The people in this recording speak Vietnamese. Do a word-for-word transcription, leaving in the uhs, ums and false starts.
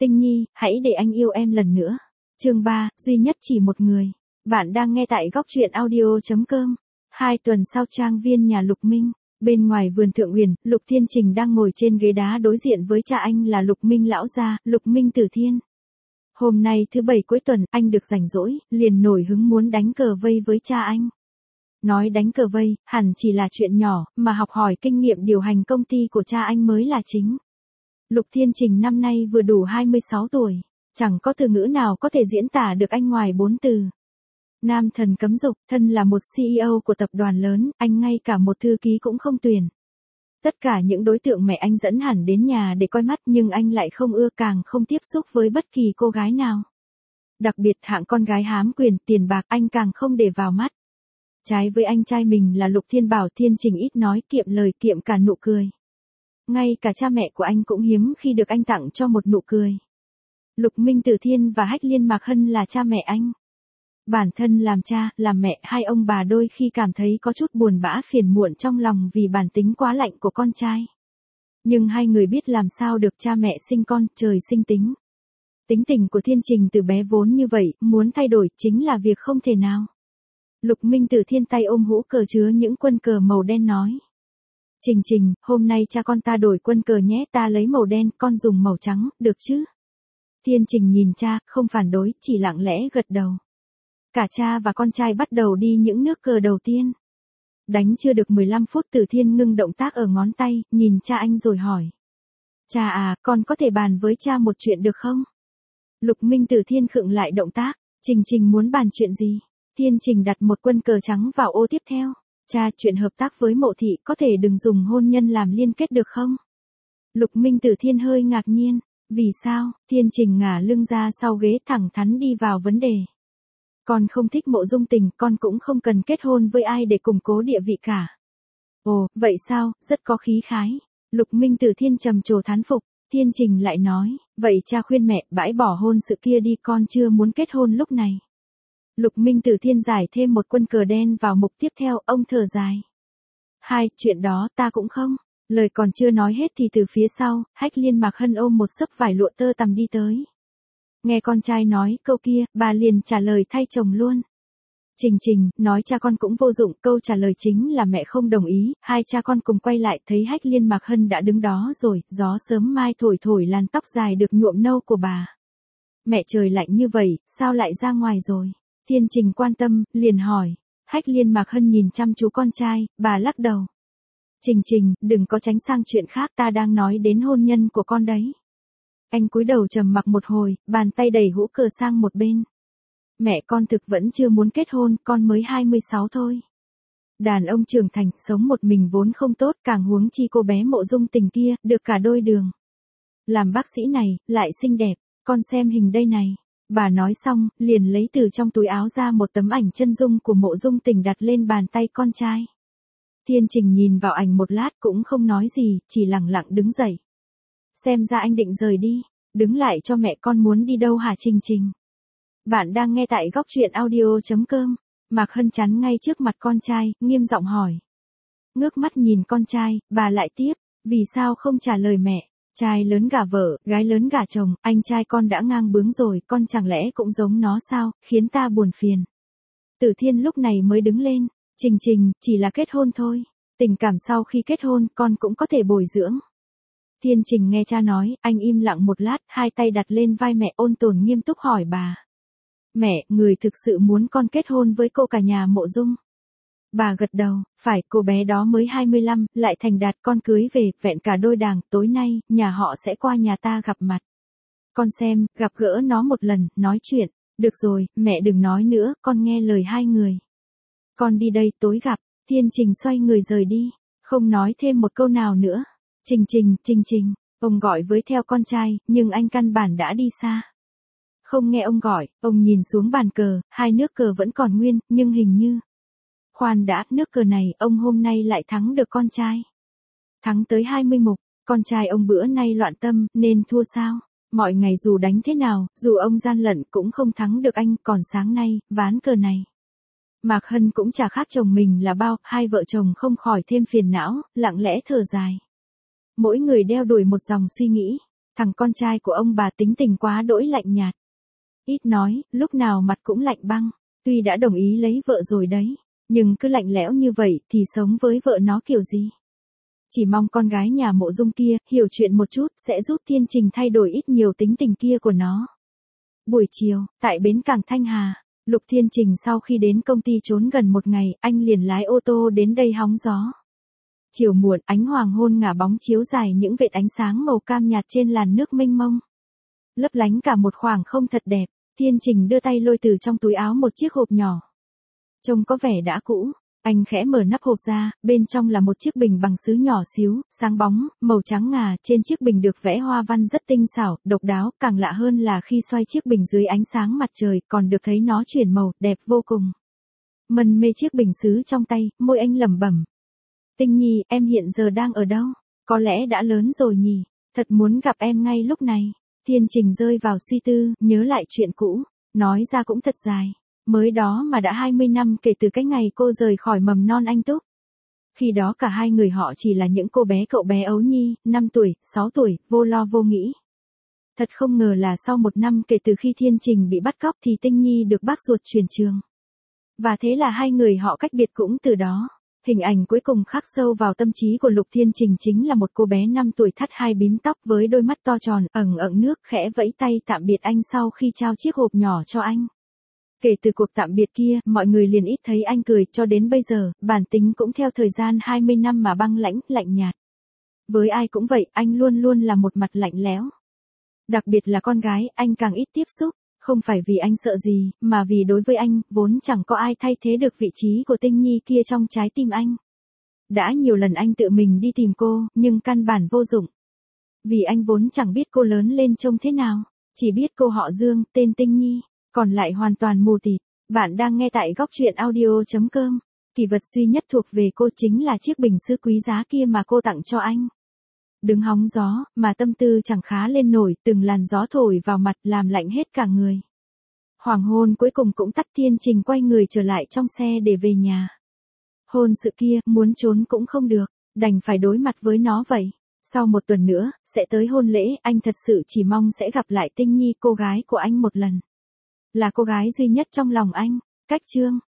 Tinh Nhi, hãy để anh yêu em lần nữa. Chương ba, duy nhất chỉ một người. Bạn đang nghe tại góc truyện audio chấm com. Hai tuần sau trang viên nhà Lục Minh, bên ngoài vườn Thượng Uyển, Lục Thiên Trình đang ngồi trên ghế đá đối diện với cha anh là Lục Minh lão gia, Lục Minh Tử Thiên. Hôm nay thứ bảy cuối tuần, anh được rảnh rỗi, liền nổi hứng muốn đánh cờ vây với cha anh. Nói đánh cờ vây, hẳn chỉ là chuyện nhỏ, mà học hỏi kinh nghiệm điều hành công ty của cha anh mới là chính. Lục Thiên Trình năm nay vừa đủ hai mươi sáu tuổi, chẳng có từ ngữ nào có thể diễn tả được anh ngoài bốn từ. Nam thần cấm dục, thân là một xê e ô của tập đoàn lớn, anh ngay cả một thư ký cũng không tuyển. Tất cả những đối tượng mẹ anh dẫn hẳn đến nhà để coi mắt nhưng anh lại không ưa càng không tiếp xúc với bất kỳ cô gái nào. Đặc biệt hạng con gái hám quyền, tiền bạc anh càng không để vào mắt. Trái với anh trai mình là Lục Thiên Bảo, Thiên Trình ít nói, kiệm lời, kiệm cả nụ cười. Ngay cả cha mẹ của anh cũng hiếm khi được anh tặng cho một nụ cười. Lục Minh Tử Thiên và Hách Liên Mạc Hân là cha mẹ anh. Bản thân làm cha, làm mẹ, hai ông bà đôi khi cảm thấy có chút buồn bã phiền muộn trong lòng vì bản tính quá lạnh của con trai. Nhưng hai người biết làm sao được, cha mẹ sinh con, trời sinh tính. Tính tình của Thiên Trình từ bé vốn như vậy, muốn thay đổi chính là việc không thể nào. Lục Minh Tử Thiên tay ôm hũ cờ chứa những quân cờ màu đen nói. Trình Trình, hôm nay cha con ta đổi quân cờ nhé, ta lấy màu đen, con dùng màu trắng, được chứ? Thiên Trình nhìn cha, không phản đối, chỉ lặng lẽ gật đầu. Cả cha và con trai bắt đầu đi những nước cờ đầu tiên. Đánh chưa được mười lăm phút, Tử Thiên ngưng động tác ở ngón tay, nhìn cha anh rồi hỏi. Cha à, con có thể bàn với cha một chuyện được không? Lục Minh Tử Thiên khựng lại động tác. Trình Trình muốn bàn chuyện gì? Thiên Trình đặt một quân cờ trắng vào ô tiếp theo. Cha, chuyện hợp tác với Mộ Thị có thể đừng dùng hôn nhân làm liên kết được không? Lục Minh Tử Thiên hơi ngạc nhiên. Vì sao? Thiên Trình ngả lưng ra sau ghế, thẳng thắn đi vào vấn đề. Con không thích Mộ Dung Tình, con cũng không cần kết hôn với ai để củng cố địa vị cả. Ồ, vậy sao, rất có khí khái. Lục Minh Tử Thiên trầm trồ thán phục. Thiên Trình lại nói, vậy cha khuyên mẹ bãi bỏ hôn sự kia đi, con chưa muốn kết hôn lúc này. Lục Minh Tử Thiên giải thêm một quân cờ đen vào mục tiếp theo, ông thở dài. Hai, chuyện đó ta cũng không. Lời còn chưa nói hết thì từ phía sau, Hách Liên Mạc Hân ôm một xấp vải lụa tơ tằm đi tới. Nghe con trai nói câu kia, bà liền trả lời thay chồng luôn. Trình Trình, nói cha con cũng vô dụng, câu trả lời chính là mẹ không đồng ý. Hai cha con cùng quay lại, thấy Hách Liên Mạc Hân đã đứng đó rồi, gió sớm mai thổi thổi làn tóc dài được nhuộm nâu của bà. Mẹ, trời lạnh như vậy, sao lại ra ngoài rồi? Thiên Trình quan tâm, liền hỏi. Hách Liên Mạc Hân nhìn chăm chú con trai, bà lắc đầu. Trình Trình, đừng có tránh sang chuyện khác, ta đang nói đến hôn nhân của con đấy. Anh cúi đầu trầm mặc một hồi, bàn tay đẩy hũ cờ sang một bên. Mẹ, con thực vẫn chưa muốn kết hôn, con mới hai mươi sáu thôi. Đàn ông trưởng thành, sống một mình vốn không tốt, càng huống chi cô bé Mộ Dung Tình kia, được cả đôi đường. Làm bác sĩ này, lại xinh đẹp, con xem hình đây này. Bà nói xong, liền lấy từ trong túi áo ra một tấm ảnh chân dung của Mộ Dung Tình đặt lên bàn tay con trai. Thiên Trình nhìn vào ảnh một lát cũng không nói gì, chỉ lặng lặng đứng dậy. Xem ra anh định rời đi, đứng lại cho mẹ, con muốn đi đâu hả Trình Trình? Bạn đang nghe tại góc truyện audio chấm com. Mạc Hân chắn ngay trước mặt con trai, nghiêm giọng hỏi. Ngước mắt nhìn con trai, bà lại tiếp, vì sao không trả lời mẹ? Trai lớn gả vợ, gái lớn gả chồng, anh trai con đã ngang bướng rồi, con chẳng lẽ cũng giống nó sao, khiến ta buồn phiền. Tử Thiên lúc này mới đứng lên. Trình Trình, chỉ là kết hôn thôi. Tình cảm sau khi kết hôn, con cũng có thể bồi dưỡng. Thiên Trình nghe cha nói, anh im lặng một lát, hai tay đặt lên vai mẹ, ôn tồn nghiêm túc hỏi bà. Mẹ, người thực sự muốn con kết hôn với cô cả nhà Mộ Dung? Bà gật đầu, phải, cô bé đó mới hai mươi lăm, lại thành đạt, con cưới về, vẹn cả đôi đàng, tối nay, nhà họ sẽ qua nhà ta gặp mặt. Con xem, gặp gỡ nó một lần, nói chuyện. Được rồi, mẹ đừng nói nữa, con nghe lời hai người. Con đi đây, tối gặp. Thiên Trình xoay người rời đi, không nói thêm một câu nào nữa. Trình Trình, Trình Trình, ông gọi với theo con trai, nhưng anh căn bản đã đi xa. Không nghe ông gọi, ông nhìn xuống bàn cờ, hai nước cờ vẫn còn nguyên, nhưng hình như. Khoan đã, nước cờ này, ông hôm nay lại thắng được con trai. Thắng tới hai mươi mục, con trai ông bữa nay loạn tâm, nên thua sao? Mọi ngày dù đánh thế nào, dù ông gian lận cũng không thắng được anh, còn sáng nay, ván cờ này. Mạc Hân cũng chả khác chồng mình là bao, hai vợ chồng không khỏi thêm phiền não, lặng lẽ thở dài. Mỗi người đeo đuổi một dòng suy nghĩ. Thằng con trai của ông bà tính tình quá đỗi lạnh nhạt. Ít nói, lúc nào mặt cũng lạnh băng. Tuy đã đồng ý lấy vợ rồi đấy, nhưng cứ lạnh lẽo như vậy thì sống với vợ nó kiểu gì? Chỉ mong con gái nhà Mộ Dung kia hiểu chuyện một chút sẽ giúp Thiên Trình thay đổi ít nhiều tính tình kia của nó. Buổi chiều, tại bến cảng Thanh Hà, Lục Thiên Trình sau khi đến công ty trốn gần một ngày, anh liền lái ô tô đến đây hóng gió. Chiều muộn, ánh hoàng hôn ngả bóng chiếu dài những vệt ánh sáng màu cam nhạt trên làn nước mênh mông. Lấp lánh cả một khoảng không thật đẹp, Thiên Trình đưa tay lôi từ trong túi áo một chiếc hộp nhỏ. Trông có vẻ đã cũ, anh khẽ mở nắp hộp ra, bên trong là một chiếc bình bằng sứ nhỏ xíu, sáng bóng, màu trắng ngà, trên chiếc bình được vẽ hoa văn rất tinh xảo, độc đáo, càng lạ hơn là khi xoay chiếc bình dưới ánh sáng mặt trời, còn được thấy nó chuyển màu, đẹp vô cùng. Mân mê chiếc bình sứ trong tay, môi anh lẩm bẩm. Tinh Nhi, em hiện giờ đang ở đâu? Có lẽ đã lớn rồi nhỉ, thật muốn gặp em ngay lúc này. Thiên Trình rơi vào suy tư, nhớ lại chuyện cũ, nói ra cũng thật dài. Mới đó mà đã hai mươi năm kể từ cái ngày cô rời khỏi mầm non anh túc. Khi đó cả hai người họ chỉ là những cô bé cậu bé ấu nhi, năm tuổi, sáu tuổi, vô lo vô nghĩ. Thật không ngờ là sau một năm kể từ khi Thiên Trình bị bắt cóc thì Tinh Nhi được bác ruột chuyển trường. Và thế là hai người họ cách biệt cũng từ đó. Hình ảnh cuối cùng khắc sâu vào tâm trí của Lục Thiên Trình chính là một cô bé năm tuổi thắt hai bím tóc với đôi mắt to tròn, ẩn ẩn nước, khẽ vẫy tay tạm biệt anh sau khi trao chiếc hộp nhỏ cho anh. Kể từ cuộc tạm biệt kia, mọi người liền ít thấy anh cười, cho đến bây giờ, bản tính cũng theo thời gian hai mươi năm mà băng lãnh, lạnh nhạt. Với ai cũng vậy, anh luôn luôn là một mặt lạnh lẽo. Đặc biệt là con gái, anh càng ít tiếp xúc, không phải vì anh sợ gì, mà vì đối với anh, vốn chẳng có ai thay thế được vị trí của Tinh Nhi kia trong trái tim anh. Đã nhiều lần anh tự mình đi tìm cô, nhưng căn bản vô dụng. Vì anh vốn chẳng biết cô lớn lên trông thế nào, chỉ biết cô họ Dương, tên Tinh Nhi. Còn lại hoàn toàn mù tịt. Bạn đang nghe tại góc truyện audio chấm com. Kỷ vật duy nhất thuộc về cô chính là chiếc bình sứ quý giá kia mà cô tặng cho anh. Đứng hóng gió, mà tâm tư chẳng khá lên nổi, từng làn gió thổi vào mặt làm lạnh hết cả người. Hoàng hôn cuối cùng cũng tắt. Thiên Trình quay người trở lại trong xe để về nhà. Hôn sự kia, muốn trốn cũng không được, đành phải đối mặt với nó vậy. Sau một tuần nữa, sẽ tới hôn lễ, anh thật sự chỉ mong sẽ gặp lại Tinh Nhi, cô gái của anh một lần. Là cô gái duy nhất trong lòng anh. Cách chương